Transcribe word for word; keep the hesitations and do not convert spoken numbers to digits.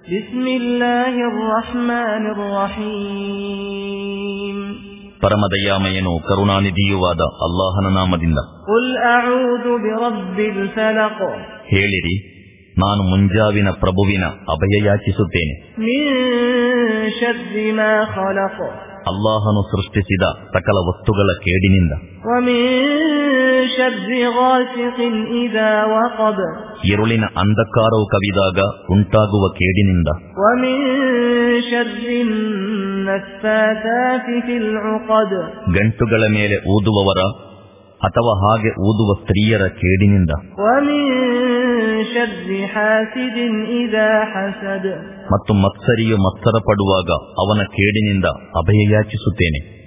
ಬಿಸ್ಮಿಲ್ಲಾಹಿರ್ ರಹ್ಮಾನಿರ್ ರಹೀಮ್. ಪರಮದಯಾಮಯನು ಕರುಣಾನಿಧಿಯುವಾದ ಅಲ್ಲಾಹನ ನಾಮದಿಂದ. ಕುಲ್ ಅಊದು ಬಿರಬ್ಬಿಲ್ ಫಲಕ್. ಹೇಳಿರಿ, ನಾನು ಮುಂಜಾವಿನ ಪ್ರಭುವಿನ ಅಭಯ ಯಾಚಿಸುತ್ತೇನೆ. ಮಿನ್ ಶರ್ರಿ ಮಾ ಖಲಕ್. ಅಲ್ಲಾಹನು ಸೃಷ್ಟಿಸಿದ ಸಕಲ ವಸ್ತುಗಳ ಕೇಡಿನಿಂದ. ವಮಿನ್ ಶರ್ರಿ ಗಾಸಿಕಿನ್ ಇದಾ ವಖಬ್. ഇരുಳಿನ ಅಂಧಕಾರವು ಕವಿದಾಗ ಉಂಟಾಗುವ ಕೇಡಿನಿಂದ. ವಮಿನ್ ಶರ್ರಿ ನಫ್ಫಾಥಾತಿ ಫಿಲ್ ಉಖದ್. ಗಂಟುಗಳ ಮೇಲೆ ಊದುವವರ ಅಥವಾ ಹಾಗೆ ಊದುವ ಸ್ತ್ರೀಯರ ಕೇಡಿನಿಂದ. ವಮಿನ್ ಶರ್ರಿ ಹಾಸಿದಿನ್ ಇದಾ ಹಸದ್. ಮತ್ತು ಮತ್ಸರಿಯು ಮತ್ಸರ ಪಡುವಾಗ ಅವನ ಕೇಡಿನಿಂದ ಅಭಯ ಯಾಚಿಸುತ್ತೇನೆ.